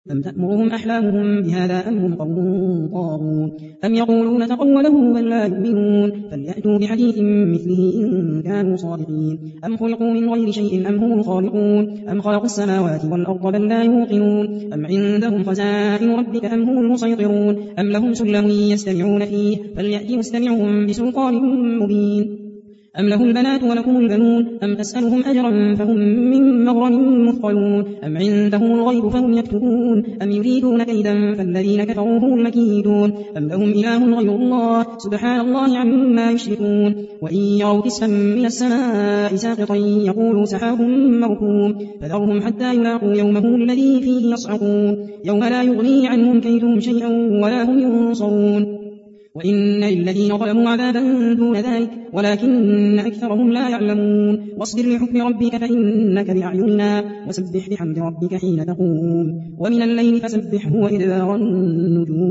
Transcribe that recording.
أم تأمرهم أحلامهم بهذا أم هم قوم طاغون أم يقولون تقوله بل لا يؤمنون فليأتوا بحديث مثله إن كانوا صادقين أم خلقوا من غير شيء أم هم الخالقون أم خلقوا السماوات والأرض بل لا يوقنون أم عندهم خزائن ربك أم هم المسيطرون أم لهم سلم يستمعون فيه فليأت مستمعهم بسلطان مبين أم له البنات ولكم البنون أم تسألهم أجرا فهم من مغرم مثقلون أم عندهم الغيب فهم يكتبون أم يريدون كيدا فالذين كفروا هم المكيدون أم لهم إله غير الله سبحان الله عما يشركون وإن يروا كسفا من السماء ساقطا يقولوا سحاب مركوم فذرهم حتى يلاقوا يومهم الذي فيه يصعقون يوم لا يغني عنهم كيدهم شيئا ولا هم ينصرون وإن للذين ظلموا عذابا دون ذلك ولكن أكثرهم لا يعلمون واصبر لحكم ربك فإنك بأعيننا وسبح بحمد ربك حين تقوم ومن الليل فسبحه وإدبار النجوم